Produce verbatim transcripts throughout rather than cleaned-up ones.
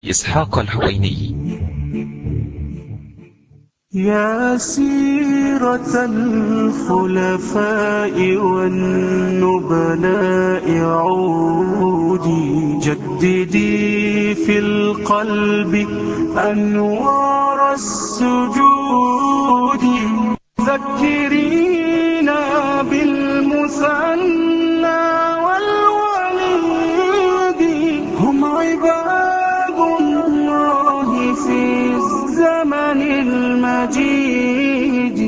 إسحاق الحويني. يا سيرة الخلفاء والنبلاء عودي، جددي في القلب أنوار السجود، ذكرينا بالمثنى والوليد، هم عباد الله في الزمن المجيد.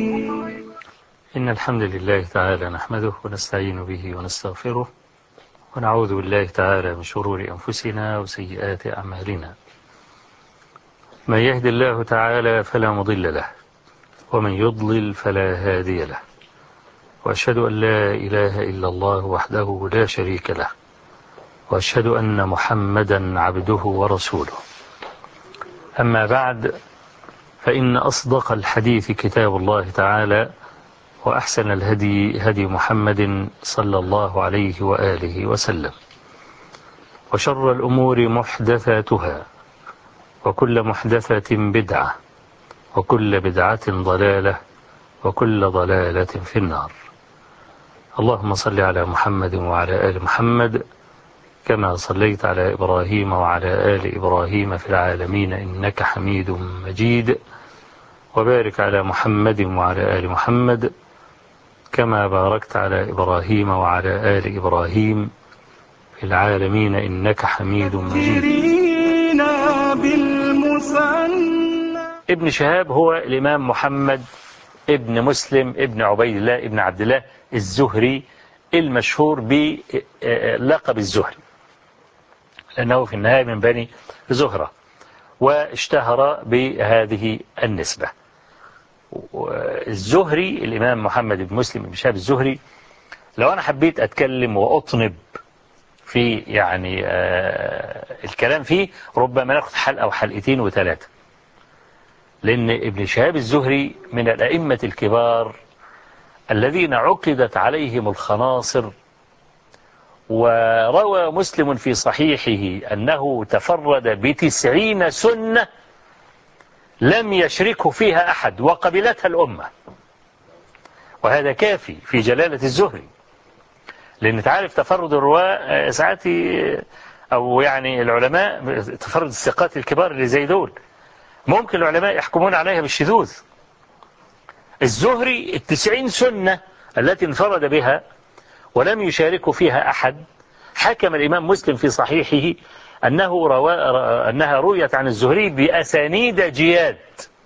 إن الحمد لله تعالى نحمده ونستعين به ونستغفره، ونعوذ بالله تعالى من شرور أنفسنا وسيئات أعمالنا. من يهد الله تعالى فلا مضل له، ومن يضلل فلا هادي له، وأشهد أن لا إله إلا الله وحده لا شريك له، وأشهد أن محمدا عبده ورسوله. أما بعد، فإن أصدق الحديث كتاب الله تعالى، وأحسن الهدي هدي محمد صلى الله عليه وآله وسلم، وشر الأمور محدثاتها، وكل محدثة بدعة، وكل بدعة ضلالة، وكل ضلالة في النار. اللهم صل على محمد وعلى آل محمد كما صليت على إبراهيم وعلى آل إبراهيم في العالمين إنك حميد مجيد، وبارك على محمد وعلى آل محمد كما باركت على إبراهيم وعلى آل إبراهيم في العالمين إنك حميد مجيد. ابن شهاب هو الإمام محمد ابن مسلم ابن عبيد الله ابن عبد الله الزهري، المشهور بلقب الزهري، لأنه في النهاية من بني زهرة، واشتهر بهذه النسبة. الزهري الإمام محمد بن مسلم بن شهاب الزهري، لو أنا حبيت أتكلم وأطنب في يعني آه الكلام فيه، ربما ناخد حلقة أو حلقتين وثلاثة، لأن ابن شهاب الزهري من الأئمة الكبار الذين عقدت عليهم الخناصر. وروى مسلم في صحيحه أنه تفرد بتسعين سنة لم يشركه فيها أحد وقبلتها الأمة، وهذا كافي في جلالة الزهري، لأن تعرف تفرد الرواة ساعات، أو يعني العلماء تفرد الثقات الكبار اللي زي دول ممكن العلماء يحكمون عليها بالشذوذ. الزهري التسعين سنة التي انفرد بها ولم يشارك فيها أحد، حكم الإمام مسلم في صحيحه أنه روا... أنها رويت عن الزهري بأسانيد جياد،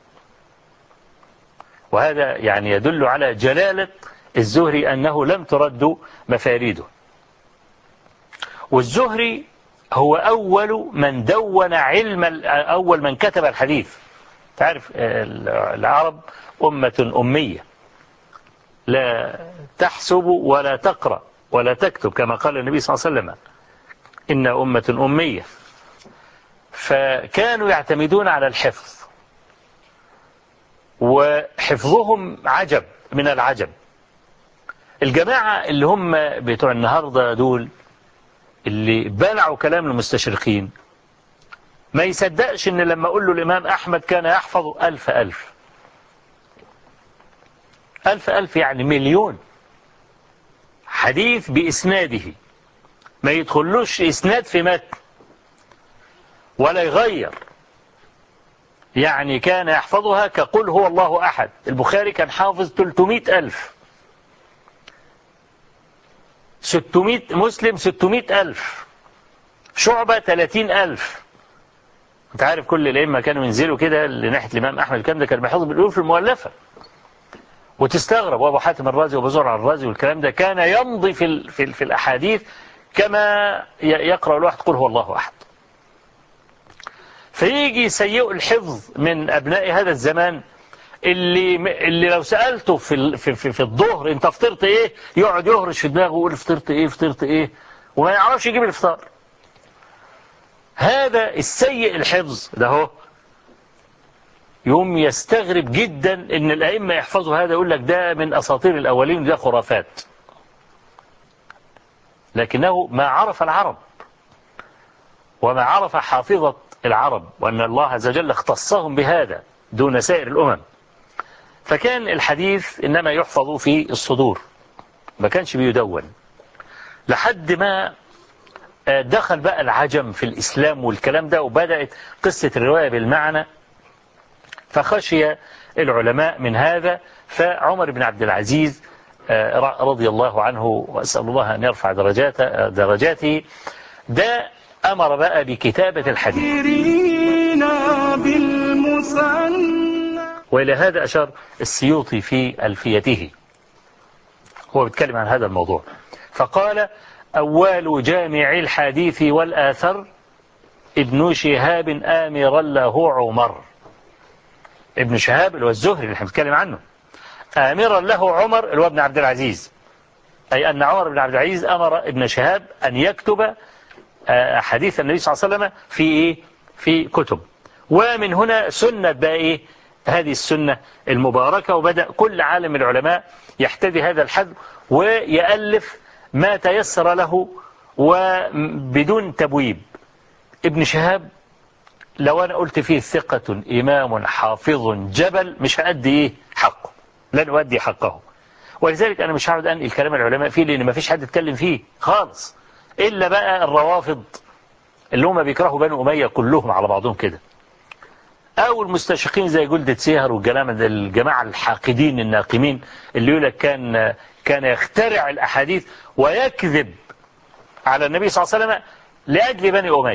وهذا يعني يدل على جلالة الزهري أنه لم ترد مفاريده. والزهري هو أول من دون علم، أول من كتب الحديث. تعرف العرب أمة أمية لا تحسب ولا تقرأ ولا تكتب، كما قال النبي صلى الله عليه وسلم إن أمة أمية، فكانوا يعتمدون على الحفظ، وحفظهم عجب من العجب. الجماعة اللي هم بتوع النهاردة دول اللي بلعوا كلام المستشرقين، ما يصدقش ان لما اقول له الامام احمد كان يحفظ الف الف الف الف يعني مليون حديث باسناده، ما يدخلوش اسناد في متن ولا يغير. يعني كان يحفظها كقل هو الله احد. البخاري كان حافظ ثلاثمائة الف، ستمائة مسلم ستمائة الف، شعبة ثلاثين الف. انت عارف كل الائمه كانوا ينزلوا كده لناحيه الامام احمد، الكلام ده كان بيحفظ بالالوف المؤلفه، وتستغرب. وابو حاتم الرازي وابو زرع الرازي والكلام ده كان يمضي في ال في, ال في الاحاديث كما يقرا الواحد قل هو الله احد. فيجي سيء الحفظ من ابناء هذا الزمان، اللي اللي لو سالته في في في, في الظهر انت فطرت ايه، يقعد يهرش في دماغه ويقول فطرت ايه فطرت ايه، وما يعرفش يجيب الافطار. هذا السيء الحفظ ده هو يوم يستغرب جدا ان الائمه يحفظوا هذا، يقول لك ده من اساطير الاولين، ده خرافات. لكنه ما عرف العرب وما عرف حافظة العرب، وأن الله عز وجل اختصهم بهذا دون سائر الأمم. فكان الحديث إنما يحفظ في الصدور، ما كانش بيدون، لحد ما دخل بقى العجم في الإسلام والكلام ده، وبدأت قصة الرواية بالمعنى، فخشي العلماء من هذا. فعمر بن عبد العزيز رضي الله عنه، وأسأل الله أن يرفع درجاته درجاته ده أمر بقى بكتابة الحديث. وإلى هذا أشار السيوطي في ألفيته، هو بيتكلم عن هذا الموضوع، فقال: أول جامع الحديث والآثر ابن شهاب آمرا له عمر. ابن شهاب اللي هو الزهري اللي احنا بنتكلم عنه، آمرا له عمر اللي هو ابن عبد العزيز، أي أن عمر بن عبد العزيز أمر ابن شهاب أن يكتب حديث النبي صلى الله عليه وسلم في إيه؟ في كتب. ومن هنا سنة بقى إيه؟ هذه السنة المباركة، وبدأ كل عالم العلماء يحتذي هذا الحد ويألف ما تيسر له وبدون تبويب. ابن شهاب لو أنا قلت فيه ثقة إمام حافظ جبل مش هأدي إيه حقه، لن أؤدي حقه. ولذلك أنا مش هقعد أنقل كلام العلماء فيه، لأن ما فيش حد يتكلم فيه خالص إلا بقى الروافض اللي هم بيكرهوا بنو أمية كلهم على بعضهم كده، أو المستشرقين زي جلدة سيهر والجماعة الحاقدين الناقمين اللي يقول لك كان كان يخترع الأحاديث ويكذب على النبي صلى الله عليه وسلم لأجل بني أمية.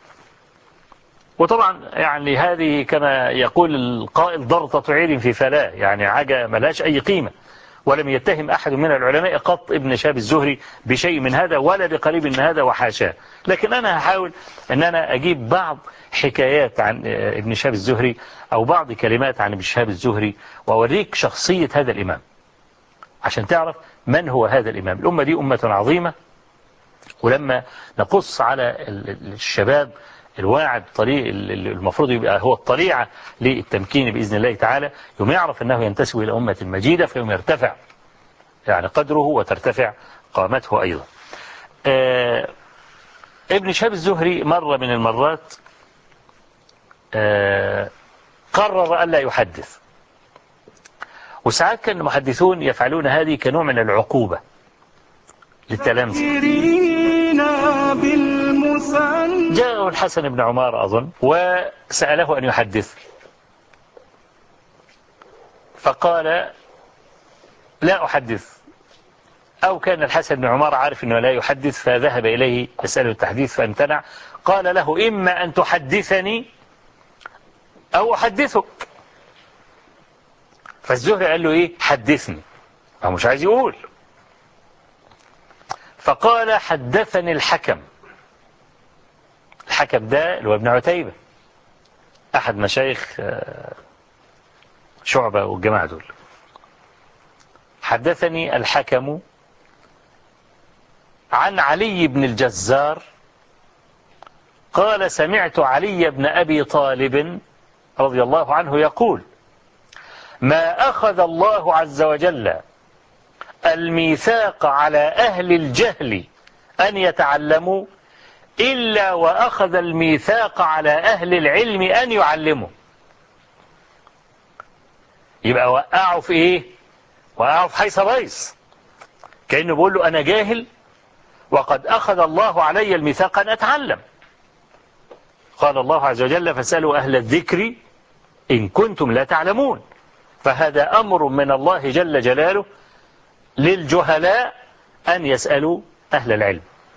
وطبعا يعني هذه كما يقول القائل ضرطة عير في فلاة، يعني حاجة ملهاش أي قيمة، ولم يتهم أحد من العلماء قط ابن شهاب الزهري بشيء من هذا ولا بقريب من هذا، وحاشاه. لكن أنا هحاول أن أنا أجيب بعض حكايات عن ابن شهاب الزهري أو بعض كلمات عن ابن شهاب الزهري، وأوريك شخصية هذا الإمام عشان تعرف من هو هذا الإمام. الأمة دي أمة عظيمة، ولما نقص على الشباب الواعد طريق المفروض يبقى هو الطليعة للتمكين بإذن الله تعالى، يوم يعرف أنه ينتسب إلى أمة مجيدة، فيوم يرتفع يعني قدره وترتفع قامته أيضا. آه ابن شهاب الزهري مرة من المرات آه قرر ألا يحدث، وساعات كان المحدثون يفعلون هذه كنوع من العقوبة للتلامذة. جاءه الحسن بن عمار أظن وسأله أن يحدث، فقال: لا أحدث. أو كان الحسن بن عمار عارف أنه لا يحدث، فذهب إليه يسأله التحديث فامتنع. قال له: إما أن تحدثني أو أحدثك. فالزهري قال له: إيه؟ حدثني. هو مش عايز يقول. فقال: حدثني الحكم. الحكم ده اللي هو ابن عتيبة، أحد مشايخ شعبة والجماعة دول. حدثني الحكم عن علي بن الجزار قال: سمعت علي بن أبي طالب رضي الله عنه يقول: ما أخذ الله عز وجل الميثاق على أهل الجهل أن يتعلموا إلا وأخذ الميثاق على أهل العلم أن يعلموا. يبقى وقعوا في إيه؟ وقعوا في حيث بيص، كأنه بيقول له أنا جاهل وقد أخذ الله علي الميثاق أن أتعلم. قال الله عز وجل: فاسألوا أهل الذكر إن كنتم لا تعلمون. فهذا أمر من الله جل جلاله للجهلاء أن يسألوا أهل العلم.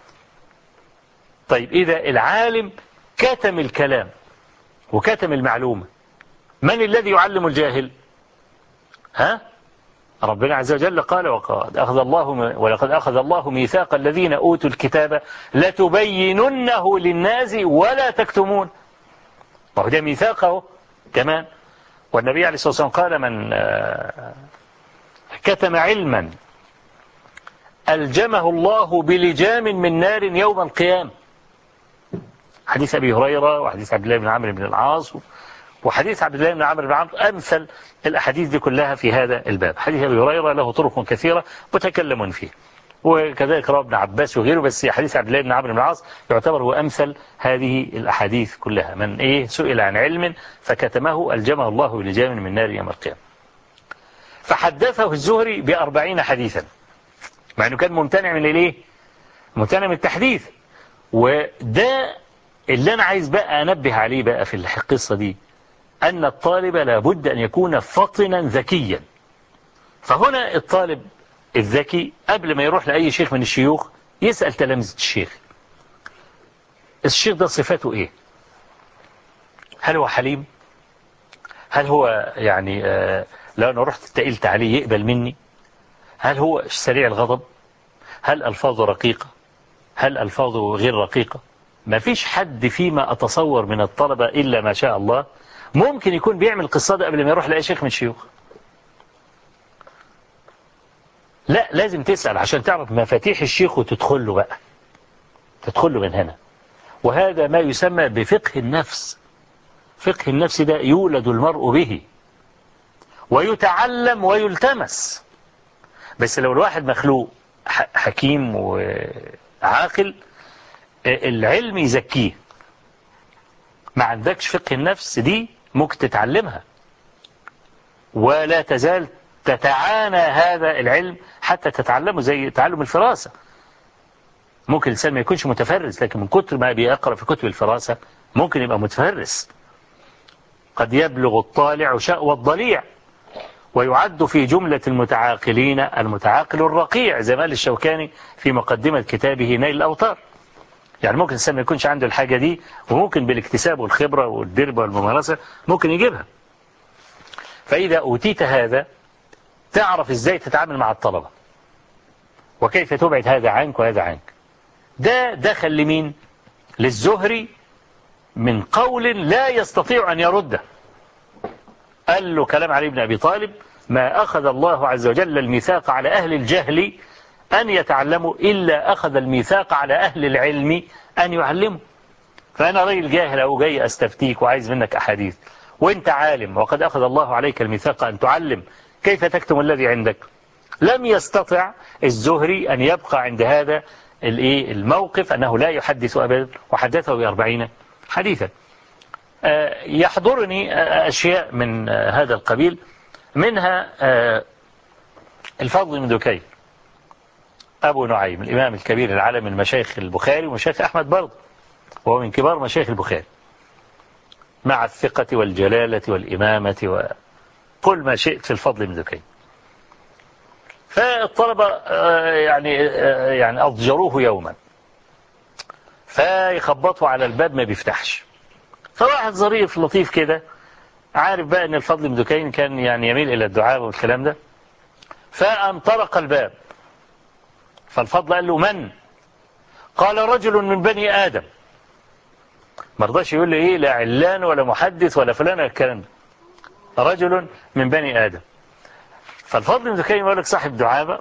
طيب إذا العالم كتم الكلام وكتم المعلومة، من الذي يعلم الجاهل؟ ها؟ ربنا عز وجل قال: وقد أخذ الله ولقد أخذ الله ميثاق الذين أوتوا الكتاب لتبيننه للناس ولا تكتمون. وهو ده ميثاقه كمان. والنبي عليه الصلاة والسلام قال: من كتم علما ألجمه الله بلجام من نار يوم القيامة. حديث أبي هريرة وحديث عبد الله بن عمرو بن العاص وحديث عبد الله بن عمرو بن عمرو، أمثل الأحاديث دي كلها في هذا الباب. حديث أبي هريرة له طرق كثيرة متكلم فيه، وكذلك رواه ابن عباس وغيره، بس حديث عبد الله بن عمرو بن العاص يعتبر هو أمثل هذه الأحاديث كلها. من إيه سئل عن علم فكتمه ألجمه الله بلجام من نار يوم القيامة. فحدثه الزهري بأربعين حديثا، مع أنه كان ممتنع من الإيه؟ ممتنع من التحديث. وده اللي أنا عايز بقى أنبه عليه بقى في القصة دي، أن الطالب لابد أن يكون فطنا ذكيا. فهنا الطالب الذكي قبل ما يروح لأي شيخ من الشيوخ يسأل تلامذة الشيخ، الشيخ ده صفاته إيه؟ هل هو حليم؟ هل هو يعني آه لو أنا رحت اتقلت عليه يقبل مني؟ هل هو سريع الغضب؟ هل ألفاظه رقيقة؟ هل ألفاظه غير رقيقة؟ ما فيش حد فيما أتصور من الطلبة إلا ما شاء الله ممكن يكون بيعمل قصة قبل ما يروح لأي شيخ من الشيوخ. لا، لازم تسأل عشان تعرف مفاتيح الشيخ وتدخل له بقى، تدخل له من هنا. وهذا ما يسمى بفقه النفس. فقه النفس ده يولد المرء به ويتعلم ويلتمس. بس لو الواحد مخلوق حكيم وعاقل العلم يزكيه، ما عندكش فقه النفس دي ممكن تتعلمها ولا تزال تتعانى هذا العلم حتى تتعلمه، زي تعلم الفراسة. ممكن الإنسان ما يكونش متفرس، لكن من كتر ما بيقرأ في كتب الفراسة ممكن يبقى متفرس. قد يبلغ الطالع شأوى الضليع، ويعد في جملة المتعاقلين المتعاقل الرقيع، زي ما قال الشوكاني في مقدمة كتابه نيل الأوطار. يعني ممكن الإنسان ما يكونش عنده الحاجة دي، وممكن بالاكتساب والخبرة والدربة والممارسة ممكن يجيبها. فإذا أوتيت هذا تعرف إزاي تتعامل مع الطلبة وكيف تبعد هذا عنك وهذا عنك. ده دخل لمين؟ للزهري من قول لا يستطيع أن يرده. قال له كلام علي بن أبي طالب: ما أخذ الله عز وجل الميثاق على أهل الجهل أن يتعلموا إلا أخذ الميثاق على أهل العلم أن يعلموا. فأنا راجل جاهل أو جاي أستفتيك وعايز منك أحاديث وإنت عالم وقد أخذ الله عليك الميثاق أن تعلم، كيف تكتم الذي عندك؟ لم يستطع الزهري أن يبقى عند هذا الموقف أنه لا يحدث أبدا، وحدثه بأربعين حديثا. يحضرني أشياء من هذا القبيل، منها الفضل بن دكين أبو نعيم الإمام الكبير العالم من مشايخ البخاري ومشايخ أحمد برضه، وهو من كبار مشايخ البخاري مع الثقة والجلالة والإمامة وكل ما شئت في الفضل بن دكين. فالطلبة يعني يعني أضجروه يوما، فيخبطوا على الباب ما بيفتحش. فواحد ظريف لطيف كده عارف بقى ان الفضل بن دكين كان يعني يميل الى الدعاء والكلام ده، فقام طرق الباب. فالفضل قال له: من؟ قال: رجل من بني آدم. ما رضاش يقول لي ايه لا علان ولا محدث ولا فلان الكلام ده، رجل من بني آدم. فالفضل بن دكين يقول لك صاحب دعابة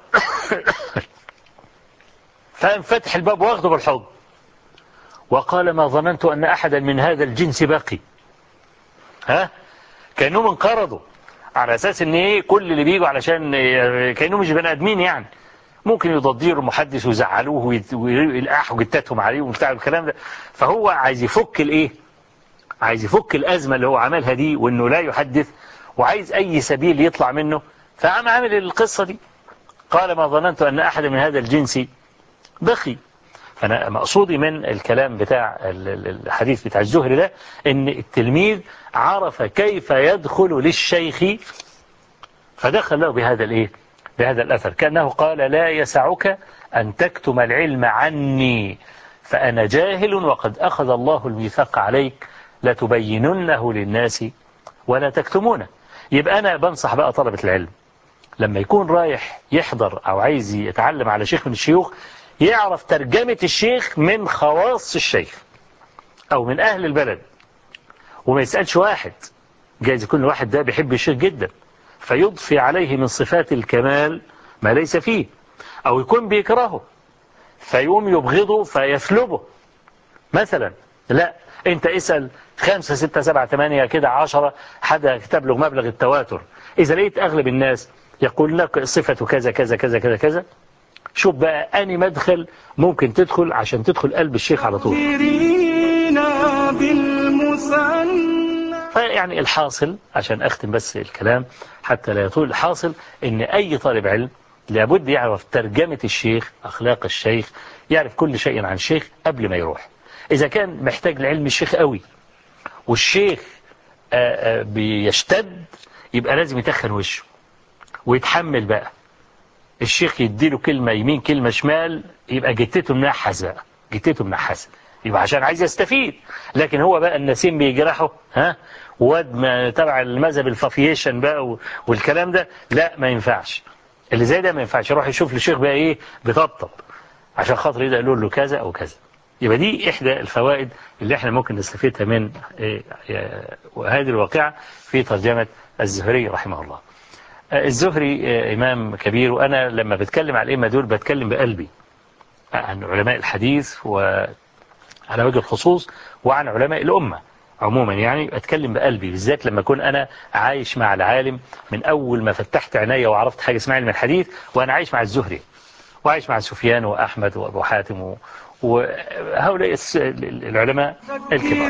فقام فتح الباب واخده بالحضن وقال: ما ظننت أن أحدا من هذا الجنس باقي. ها كأنهم انقرضوا على أساس أن إيه كل اللي بيجوا علشان كأنهم مش بني آدمين، يعني ممكن يضديروا المحدث ويزعلوه ويلقحوا جتاتهم عليه وبتاع الكلام ده. فهو عايز يفك الإيه، عايز يفك الأزمة اللي هو عملها دي وأنه لا يحدث، وعايز أي سبيل يطلع منه. فعم عامل القصة دي، قال: ما ظننت أن أحدا من هذا الجنس بقي. فأنا مقصودي من الكلام بتاع الحديث بتاع الزهري ده ان التلميذ عرف كيف يدخل للشيخ فدخل له بهذا الايه بهذا الأثر، كأنه قال: لا يسعك أن تكتم العلم عني فأنا جاهل وقد أخذ الله الميثاق عليك لتبيننه للناس ولا تكتمونه. يبقى أنا بنصح بقى طلبة العلم لما يكون رايح يحضر أو عايز يتعلم على شيخ من الشيوخ يعرف ترجمة الشيخ من خواص الشيخ أو من أهل البلد، وما يسألش واحد. جايز يكون الواحد ده بيحب الشيخ جدا فيضفي عليه من صفات الكمال ما ليس فيه، أو يكون بيكرهه فيقوم يبغضه فيسلبه مثلا. لا، أنت اسأل خمسة ستة سبعة ثمانية كده عشرة حدا تبلغ مبلغ التواتر، إذا لقيت أغلب الناس يقول لك صفة كذا كذا كذا كذا كذا شوف بقى أني مدخل ممكن تدخل عشان تدخل قلب الشيخ على طول. فيعني الحاصل عشان أختم بس الكلام حتى لا يطول، الحاصل إن أي طالب علم لابد يعرف ترجمة الشيخ، أخلاق الشيخ، يعرف كل شيء عن الشيخ قبل ما يروح. إذا كان محتاج لعلم الشيخ قوي والشيخ آآ آآ بيشتد، يبقى لازم يتخن وشه ويتحمل بقى. الشيخ يديله كلمة يمين كلمة شمال، يبقى جتته منحس بقى، جتته منحسة، يبقى عشان عايز يستفيد. لكن هو بقى النسيم بيجرحه، ها، واد ما تبع المذهب الفافيشن بقى والكلام ده، لا ما ينفعش. اللي زي ده ما ينفعش يروح يشوف الشيخ بقى ايه بيطبطب عشان خاطر يقدر يقول له كذا او كذا. يبقى دي احدى الفوائد اللي احنا ممكن نستفيدها من إيه هذه الواقعة في ترجمة الزهري رحمه الله. الزهري إمام كبير، وأنا لما بتكلم على الأئمة دول بتكلم بقلبي عن علماء الحديث وعلى وجه الخصوص، وعن علماء الأمة عموما. يعني أتكلم بقلبي بالذات لما أكون أنا عايش مع العالم من أول ما فتحت عيني وعرفت حاجة اسمها علم الحديث، وأنا عايش مع الزهري وعايش مع سفيان وأحمد وأبو حاتم و... وهؤلاء العلماء الكبار.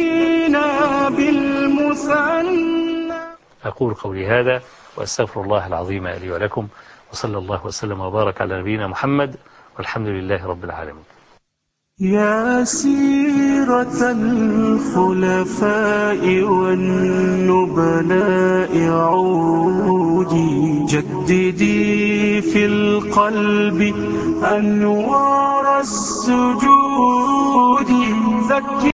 أقول قولي هذا وأستغفر الله العظيم لي ولكم، وصلى الله وسلم وبارك على نبينا محمد، والحمد لله رب العالمين. يا سيرة الخلفاء والنبلاء عودي، جددي في القلب أنوار السجود، ذكري